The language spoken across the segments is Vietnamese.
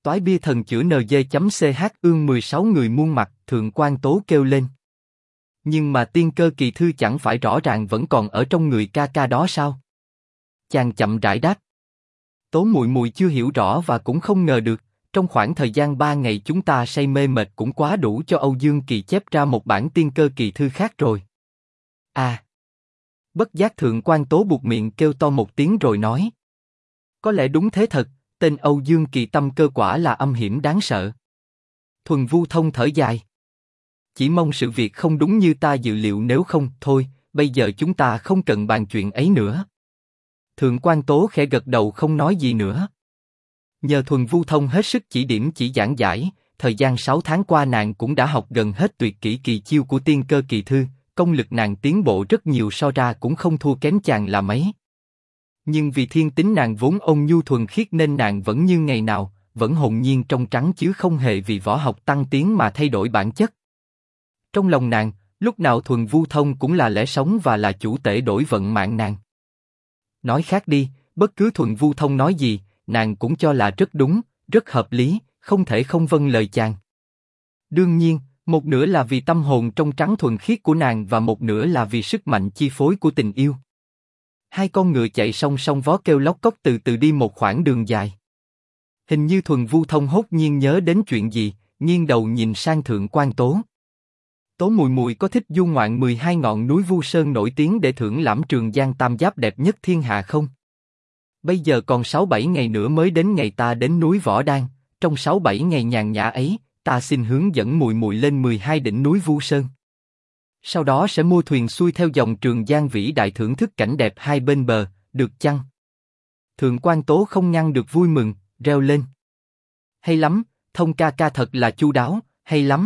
Toái bia thần chữa NG.ch ương 16 người muôn mặt, Thượng quan Tố kêu lên. Nhưng mà tiên cơ kỳ thư chẳng phải rõ ràng vẫn còn ở trong người ca ca đó sao? Chàng chậm rãi đáp. Tố muội muội chưa hiểu rõ và cũng không ngờ được, trong khoảng thời gian 3 ngày chúng ta say mê mệt cũng quá đủ cho Âu Dương Kỳ chép ra một bản tiên cơ kỳ thư khác rồi. À! Bất giác Thượng quan Tố buột miệng kêu to một tiếng rồi nói. Có lẽ đúng thế thật, tên Âu Dương Kỳ tâm cơ quả là âm hiểm đáng sợ. Thuần Vu Thông thở dài. Chỉ mong sự việc không đúng như ta dự liệu, nếu không, thôi, bây giờ chúng ta không cần bàn chuyện ấy nữa. Thượng quan Tố khẽ gật đầu không nói gì nữa. Nhờ Thuần Vu Thông hết sức chỉ điểm chỉ giảng giải, thời gian 6 tháng qua nàng cũng đã học gần hết tuyệt kỹ kỳ chiêu của tiên cơ kỳ thư, công lực nàng tiến bộ rất nhiều, so ra cũng không thua kém chàng là mấy. Nhưng vì thiên tính nàng vốn ôn nhu thuần khiết nên nàng vẫn như ngày nào, vẫn hồn nhiên trong trắng chứ không hề vì võ học tăng tiến mà thay đổi bản chất. Trong lòng nàng, lúc nào Thuần Vu Thông cũng là lẽ sống và là chủ tể đổi vận mạng nàng. Nói khác đi, bất cứ Thuần Vu Thông nói gì, nàng cũng cho là rất đúng, rất hợp lý, không thể không vâng lời chàng. Đương nhiên, một nửa là vì tâm hồn trong trắng thuần khiết của nàng và một nửa là vì sức mạnh chi phối của tình yêu. Hai con ngựa chạy song song vó kêu lóc cóc từ từ đi một khoảng đường dài. Hình như Thuần Vu Thông hốt nhiên nhớ đến chuyện gì, nghiêng đầu nhìn sang Thượng quan Tố. Tố muội muội có thích du ngoạn 12 ngọn núi Vu Sơn nổi tiếng để thưởng lãm Trường Giang tam giáp đẹp nhất thiên hạ không? Bây giờ còn 6-7 ngày nữa mới đến ngày ta đến núi Võ Đan, trong 6-7 ngày nhàn nhã ấy, ta xin hướng dẫn muội muội lên 12 đỉnh núi Vu Sơn. Sau đó sẽ mua thuyền xuôi theo dòng Trường Giang vĩ đại thưởng thức cảnh đẹp hai bên bờ, được chăng? Thượng quan Tố không ngăn được vui mừng, reo lên. Hay lắm, Thông ca ca thật là chu đáo, hay lắm.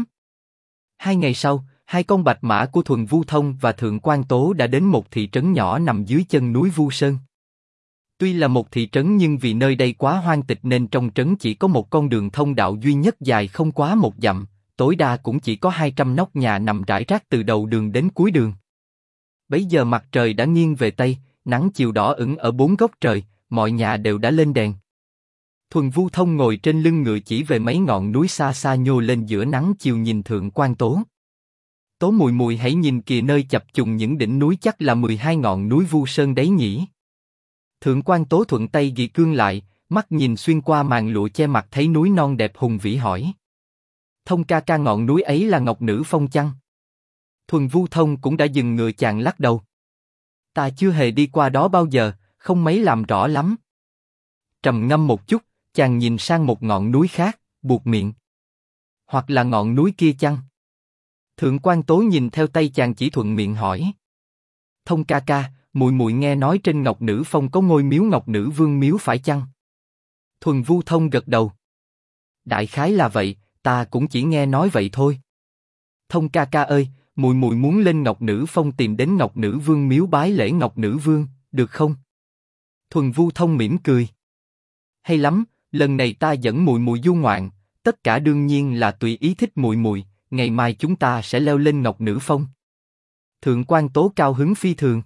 2 ngày sau, hai con bạch mã của Thuần Vu Thông và Thượng quan Tố đã đến một thị trấn nhỏ nằm dưới chân núi Vu Sơn. Tuy là một thị trấn nhưng vì nơi đây quá hoang tịch nên trong trấn chỉ có một con đường thông đạo duy nhất dài không quá 1 dặm, tối đa cũng chỉ có 200 nóc nhà nằm rải rác từ đầu đường đến cuối đường. Bấy giờ mặt trời đã nghiêng về Tây, nắng chiều đỏ ửng ở 4 góc trời, mọi nhà đều đã lên đèn. Thuần Vu Thông ngồi trên lưng ngựa chỉ về mấy ngọn núi xa xa nhô lên giữa nắng chiều nhìn Thượng quan Tố. Tố muội muội hãy nhìn kìa, nơi chập trùng những đỉnh núi chắc là 12 ngọn núi Vu Sơn đấy nhỉ. Thượng quan Tố thuận tay ghi cương lại, mắt nhìn xuyên qua màn lụa che mặt thấy núi non đẹp hùng vĩ hỏi. Thông ca ca, ngọn núi ấy là Ngọc Nữ Phong chăng? Thuần Vu Thông cũng đã dừng ngựa, chàng lắc đầu. Ta chưa hề đi qua đó bao giờ, không mấy làm rõ lắm. Trầm ngâm một chút, chàng nhìn sang một ngọn núi khác, buột miệng. Hoặc là ngọn núi kia chăng? Thượng quan Tố nhìn theo tay chàng chỉ thuận miệng hỏi. Thông ca ca, muội muội nghe nói trên Ngọc Nữ Phong có ngôi miếu Ngọc Nữ Vương miếu phải chăng? Thuần Vu Thông gật đầu. Đại khái là vậy, ta cũng chỉ nghe nói vậy thôi. Thông ca ca ơi, muội muội muốn lên Ngọc Nữ Phong tìm đến Ngọc Nữ Vương miếu bái lễ Ngọc Nữ Vương, được không? Thuần Vu Thông mỉm cười. Hay lắm, lần này ta dẫn muội muội du ngoạn, tất cả đương nhiên là tùy ý thích muội muội. Ngày mai chúng ta sẽ leo lên Ngọc Nữ Phong. Thượng quan Tố cao hứng phi thường.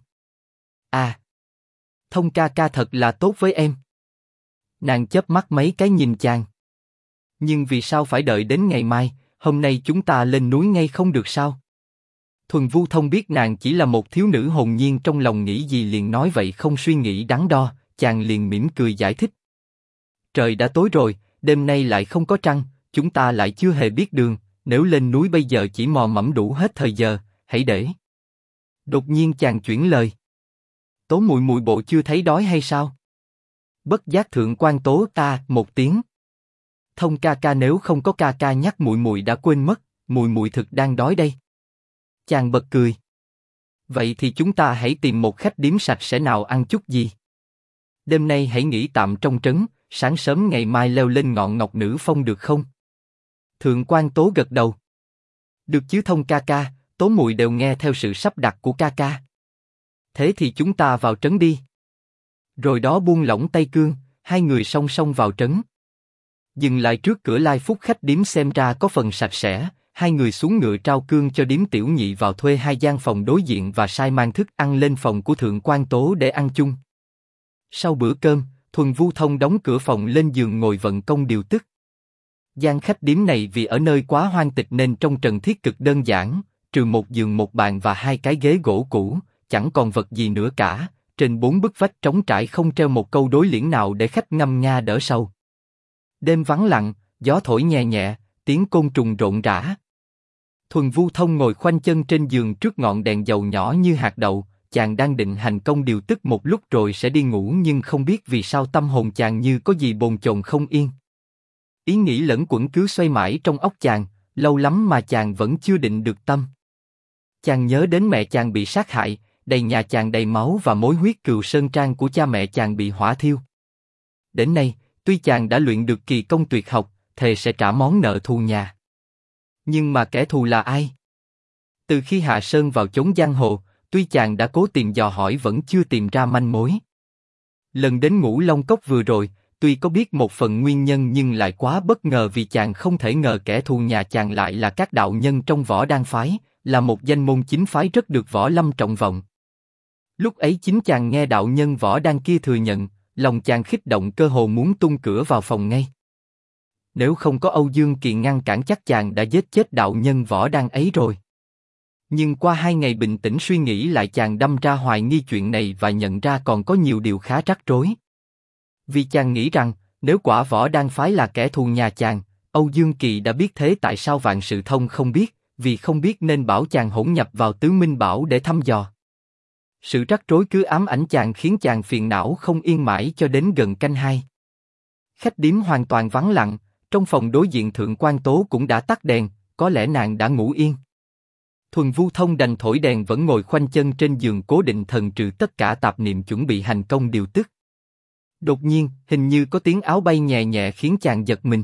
À, Thông ca ca thật là tốt với em. Nàng chớp mắt mấy cái nhìn chàng. Nhưng vì sao phải đợi đến ngày mai, hôm nay chúng ta lên núi ngay không được sao? Thuần Vu Thông biết nàng chỉ là một thiếu nữ hồn nhiên, trong lòng nghĩ gì liền nói vậy không suy nghĩ đắn đo, chàng liền mỉm cười giải thích. Trời đã tối rồi, đêm nay lại không có trăng, chúng ta lại chưa hề biết đường, nếu lên núi bây giờ chỉ mò mẫm đủ hết thời giờ, hãy để. Đột nhiên chàng chuyển lời. Tố muội muội bộ chưa thấy đói hay sao? Bất giác Thượng quan Tố ta một tiếng. Thông ca ca, nếu không có ca ca nhắc muội muội đã quên mất, muội muội thực đang đói đây. Chàng bật cười. Vậy thì chúng ta hãy tìm một khách điếm sạch sẽ nào ăn chút gì. Đêm nay hãy nghỉ tạm trong trấn, sáng sớm ngày mai leo lên ngọn Ngọc Nữ Phong được không? Thượng quan Tố gật đầu. Được chứ Thông ca ca, Tố muội đều nghe theo sự sắp đặt của ca ca. Thế thì chúng ta vào trấn đi. Rồi đó buông lỏng tay cương, hai người song song vào trấn. Dừng lại trước cửa Lai Phúc khách điếm xem ra có phần sạch sẽ, hai người xuống ngựa trao cương cho điếm tiểu nhị vào thuê 2 gian phòng đối diện và sai mang thức ăn lên phòng của Thượng quan Tố để ăn chung. Sau bữa cơm, Thuần Vu Thông đóng cửa phòng lên giường ngồi vận công điều tức. Gian khách điếm này vì ở nơi quá hoang tịch nên trong trần thiết cực đơn giản, trừ một giường một bàn và hai cái ghế gỗ cũ, chẳng còn vật gì nữa cả. Trên 4 bức vách trống trải không treo một câu đối liễn nào để khách ngâm nga đỡ sầu. Đêm vắng lặng, gió thổi nhẹ nhẹ, tiếng côn trùng rộn rã. Thuần Vu Thông ngồi khoanh chân trên giường trước ngọn đèn dầu nhỏ như hạt đậu, chàng đang định hành công điều tức một lúc rồi sẽ đi ngủ nhưng không biết vì sao tâm hồn chàng như có gì bồn chồn không yên. Ý nghĩ lẫn quẩn cứ xoay mãi trong óc chàng, lâu lắm mà chàng vẫn chưa định được tâm. Chàng nhớ đến mẹ chàng bị sát hại, đầy nhà chàng đầy máu và mối huyết cừu sơn trang của cha mẹ chàng bị hỏa thiêu. Đến nay, tuy chàng đã luyện được kỳ công tuyệt học, thề sẽ trả món nợ thù nhà. Nhưng mà kẻ thù là ai? Từ khi hạ sơn vào chốn giang hồ, tuy chàng đã cố tìm dò hỏi vẫn chưa tìm ra manh mối. Lần đến Ngũ Long Cốc vừa rồi, tuy có biết một phần nguyên nhân nhưng lại quá bất ngờ vì chàng không thể ngờ kẻ thù nhà chàng lại là các đạo nhân trong Võ Đan phái, là một danh môn chính phái rất được Võ Lâm trọng vọng. Lúc ấy chính chàng nghe đạo nhân Võ Đan kia thừa nhận, lòng chàng khích động cơ hồ muốn tung cửa vào phòng ngay. Nếu không có Âu Dương Kỳ ngăn cản chắc chàng đã giết chết đạo nhân Võ Đan ấy rồi. Nhưng qua 2 ngày bình tĩnh suy nghĩ lại chàng đâm ra hoài nghi chuyện này và nhận ra còn có nhiều điều khá rắc rối. Vì chàng nghĩ rằng, nếu quả Võ Đan phái là kẻ thù nhà chàng, Âu Dương Kỳ đã biết thế tại sao Vạn Sự Thông không biết, vì không biết nên bảo chàng hỗn nhập vào Tứ Minh Bảo để thăm dò. Sự rắc rối cứ ám ảnh chàng khiến chàng phiền não không yên mãi cho đến gần canh 2. Khách điếm hoàn toàn vắng lặng, trong phòng đối diện Thượng Quan Tố cũng đã tắt đèn, có lẽ nàng đã ngủ yên. Thuần Vu Thông đành thổi đèn vẫn ngồi khoanh chân trên giường cố định thần trừ tất cả tạp niệm chuẩn bị hành công điều tức. Đột nhiên, hình như có tiếng áo bay nhẹ nhẹ khiến chàng giật mình.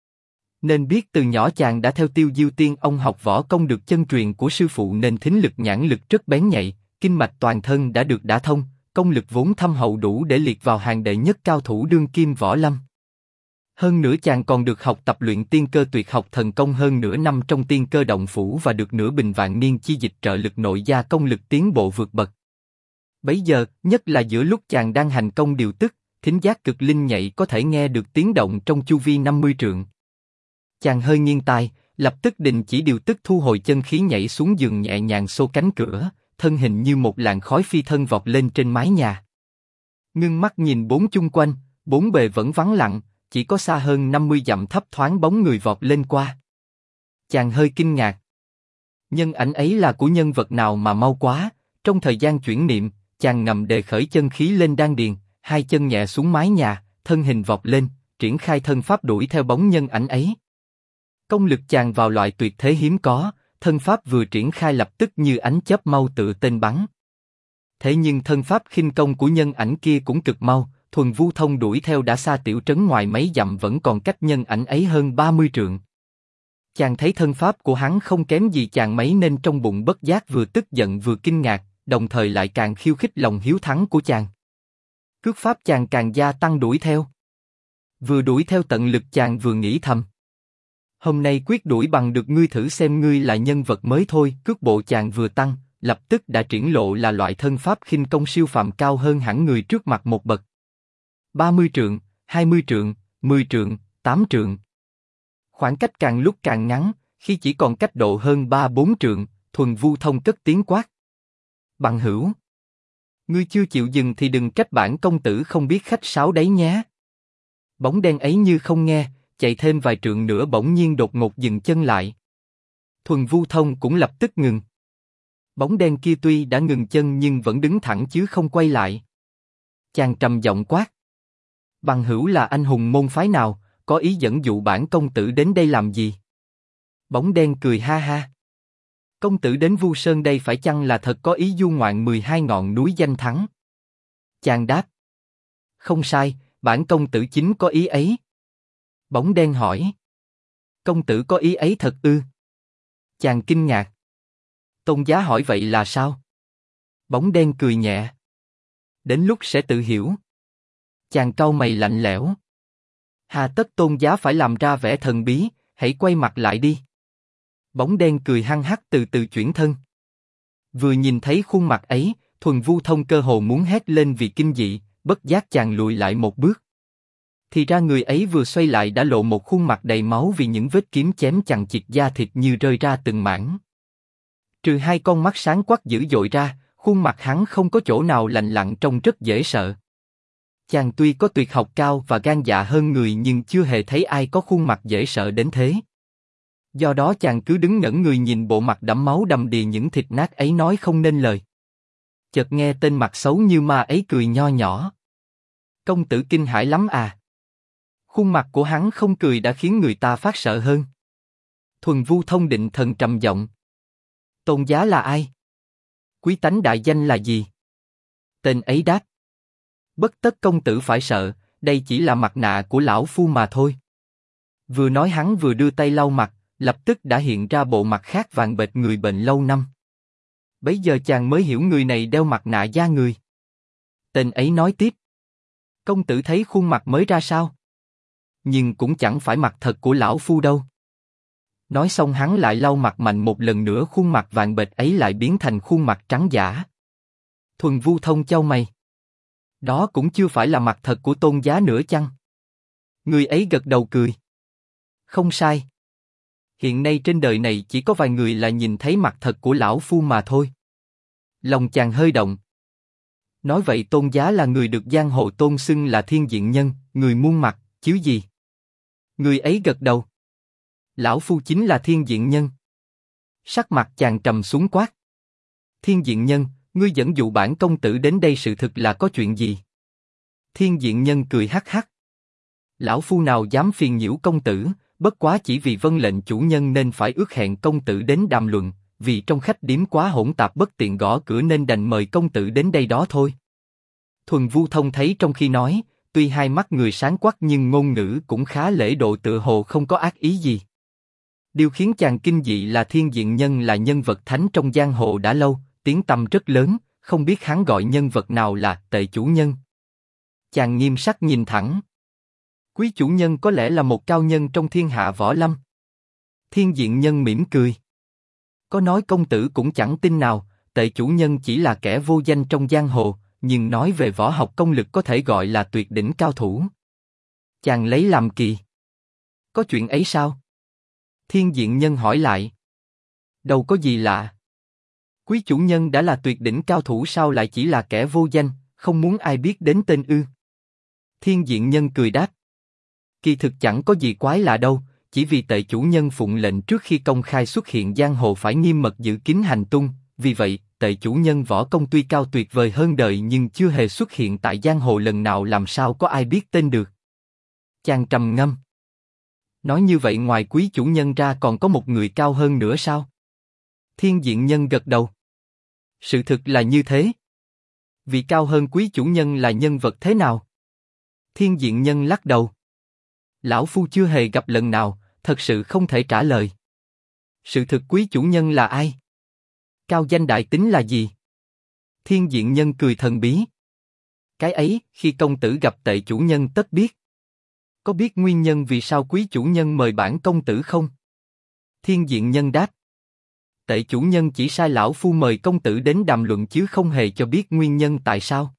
Nên biết từ nhỏ chàng đã theo Tiêu Diêu Tiên ông học võ công được chân truyền của sư phụ nên thính lực nhãn lực rất bén nhạy, kinh mạch toàn thân đã được đả thông, công lực vốn thâm hậu đủ để liệt vào hàng đệ nhất cao thủ đương kim võ lâm. Hơn nữa chàng còn được học tập luyện tiên cơ tuyệt học thần công hơn nửa năm trong tiên cơ động phủ và được nửa bình vạn niên chi dịch trợ lực nội gia công lực tiến bộ vượt bậc. Bấy giờ, nhất là giữa lúc chàng đang hành công điều tức, thính giác cực linh nhạy có thể nghe được tiếng động trong chu vi 50 trượng. Chàng hơi nghiêng tai, lập tức đình chỉ điều tức thu hồi chân khí nhảy xuống giường nhẹ nhàng xô cánh cửa, thân hình như một làn khói phi thân vọt lên trên mái nhà. Ngưng mắt nhìn bốn chung quanh, bốn bề vẫn vắng lặng, chỉ có xa hơn 50 dặm thấp thoáng bóng người vọt lên qua. Chàng hơi kinh ngạc. Nhân ảnh ấy là của nhân vật nào mà mau quá, trong thời gian chuyển niệm, chàng ngầm đề khởi chân khí lên đan điền, hai chân nhẹ xuống mái nhà, thân hình vọt lên, triển khai thân pháp đuổi theo bóng nhân ảnh ấy. Công lực chàng vào loại tuyệt thế hiếm có, thân pháp vừa triển khai lập tức như ánh chớp mau tự tên bắn. Thế nhưng thân pháp khinh công của nhân ảnh kia cũng cực mau, Thuần Vu Thông đuổi theo đã xa tiểu trấn ngoài mấy dặm vẫn còn cách nhân ảnh ấy hơn 30 trượng. Chàng thấy thân pháp của hắn không kém gì chàng mấy nên trong bụng bất giác vừa tức giận vừa kinh ngạc, đồng thời lại càng khiêu khích lòng hiếu thắng của chàng. Cước pháp chàng càng gia tăng đuổi theo. Vừa đuổi theo tận lực chàng vừa nghĩ thầm. Hôm nay quyết đuổi bằng được ngươi thử xem ngươi là nhân vật mới thôi. Cước bộ chàng vừa tăng, lập tức đã triển lộ là loại thân pháp khinh công siêu phàm cao hơn hẳn người trước mặt một bậc. 30 trượng, 20 trượng, 10 trượng, 8 trượng. Khoảng cách càng lúc càng ngắn, khi chỉ còn cách độ hơn 3-4 trượng, Thuần Vu Thông cất tiếng quát. Bằng hữu, ngươi chưa chịu dừng thì đừng trách bản công tử không biết khách sáo đấy nhé. Bóng đen ấy như không nghe, chạy thêm vài trượng nữa bỗng nhiên đột ngột dừng chân lại. Thuần Vu Thông cũng lập tức ngừng. Bóng đen kia tuy đã ngừng chân nhưng vẫn đứng thẳng chứ không quay lại. Chàng trầm giọng quát. Bằng hữu là anh hùng môn phái nào, có ý dẫn dụ bản công tử đến đây làm gì? Bóng đen cười ha ha. Công tử đến Vu Sơn đây phải chăng là thật có ý du ngoạn 12 ngọn núi danh thắng? Chàng đáp. Không sai, bản công tử chính có ý ấy. Bóng đen hỏi. Công tử có ý ấy thật ư? Chàng kinh ngạc. Tôn giá hỏi vậy là sao? Bóng đen cười nhẹ. Đến lúc sẽ tự hiểu. Chàng cau mày lạnh lẽo. Hà tất tôn giá phải làm ra vẻ thần bí, hãy quay mặt lại đi. Bóng đen cười hăng hắc từ từ chuyển thân. Vừa nhìn thấy khuôn mặt ấy, Thuần Vu Thông cơ hồ muốn hét lên vì kinh dị, bất giác chàng lùi lại một bước. Thì ra người ấy vừa xoay lại đã lộ một khuôn mặt đầy máu vì những vết kiếm chém chằng chịt, da thịt như rơi ra từng mảng. Trừ hai con mắt sáng quắc dữ dội ra, khuôn mặt hắn không có chỗ nào lành lặn, trông rất dễ sợ. Chàng tuy có tuyệt học cao và gan dạ hơn người nhưng chưa hề thấy ai có khuôn mặt dễ sợ đến thế. Do đó chàng cứ đứng ngẩn người nhìn bộ mặt đẫm máu đầm đìa những thịt nát ấy nói không nên lời. Chợt nghe tên mặt xấu như ma ấy cười nho nhỏ. Công tử kinh hãi lắm à? Khuôn mặt của hắn không cười đã khiến người ta phát sợ hơn. Thuần Vu Thông định thần trầm giọng. Tôn giá là ai? Quý tánh đại danh là gì? Tên ấy đáp. Bất tất công tử phải sợ, đây chỉ là mặt nạ của lão phu mà thôi. Vừa nói hắn vừa đưa tay lau mặt, lập tức đã hiện ra bộ mặt khác vàng bệch người bệnh lâu năm. Bấy giờ chàng mới hiểu người này đeo mặt nạ da người. Tên ấy nói tiếp. Công tử thấy khuôn mặt mới ra sao? Nhưng cũng chẳng phải mặt thật của lão phu đâu. Nói xong hắn lại lau mặt mạnh một lần nữa, khuôn mặt vàng bệch ấy lại biến thành khuôn mặt trắng giả. Thuần Vu Thông chau mày. Đó cũng chưa phải là mặt thật của tôn giá nữa chăng? Người ấy gật đầu cười. Không sai. Hiện nay trên đời này chỉ có vài người là nhìn thấy mặt thật của lão phu mà thôi. Lòng chàng hơi động. Nói vậy tôn giá là người được giang hồ tôn xưng là Thiên Diện Nhân, người muôn mặt, chứ gì? Người ấy gật đầu. Lão phu chính là Thiên Diện Nhân. Sắc mặt chàng trầm xuống quát. Thiên Diện Nhân, ngươi dẫn dụ bản công tử đến đây sự thực là có chuyện gì? Thiên Diện Nhân cười hắc hắc. Lão phu nào dám phiền nhiễu công tử, bất quá chỉ vì vâng lệnh chủ nhân nên phải ước hẹn công tử đến đàm luận, vì trong khách điếm quá hỗn tạp bất tiện gõ cửa nên đành mời công tử đến đây đó thôi. Thuần Vu Thông thấy trong khi nói, tuy hai mắt người sáng quắc nhưng ngôn ngữ cũng khá lễ độ, tựa hồ không có ác ý gì. Điều khiến chàng kinh dị là Thiên Diện Nhân là nhân vật thánh trong giang hồ đã lâu, tiếng tăm rất lớn, không biết hắn gọi nhân vật nào là tệ chủ nhân. Chàng nghiêm sắc nhìn thẳng. Quý chủ nhân có lẽ là một cao nhân trong thiên hạ võ lâm. Thiên Diện Nhân mỉm cười. Có nói công tử cũng chẳng tin nào, tệ chủ nhân chỉ là kẻ vô danh trong giang hồ, nhưng nói về võ học công lực có thể gọi là tuyệt đỉnh cao thủ. Chàng lấy làm kỳ. Có chuyện ấy sao? Thiên Diện Nhân hỏi lại. Đâu có gì lạ. Quý chủ nhân đã là tuyệt đỉnh cao thủ sao lại chỉ là kẻ vô danh, không muốn ai biết đến tên ư? Thiên Diện Nhân cười đáp. Kỳ thực chẳng có gì quái lạ đâu, chỉ vì tệ chủ nhân phụng lệnh trước khi công khai xuất hiện giang hồ phải nghiêm mật giữ kín hành tung, vì vậy tệ chủ nhân võ công tuy cao tuyệt vời hơn đời nhưng chưa hề xuất hiện tại giang hồ lần nào, làm sao có ai biết tên được. Chàng trầm ngâm. Nói như vậy ngoài quý chủ nhân ra còn có một người cao hơn nữa sao? Thiên Diện Nhân gật đầu. Sự thực là như thế. Vị cao hơn quý chủ nhân là nhân vật thế nào? Thiên Diện Nhân lắc đầu. Lão phu chưa hề gặp lần nào, thật sự không thể trả lời. Sự thực quý chủ nhân là ai? Cao danh đại tính là gì? Thiên Diện Nhân cười thần bí. Cái ấy, khi công tử gặp tệ chủ nhân tất biết. Có biết nguyên nhân vì sao quý chủ nhân mời bản công tử không? Thiên Diện Nhân đáp. Tệ chủ nhân chỉ sai lão phu mời công tử đến đàm luận chứ không hề cho biết nguyên nhân tại sao.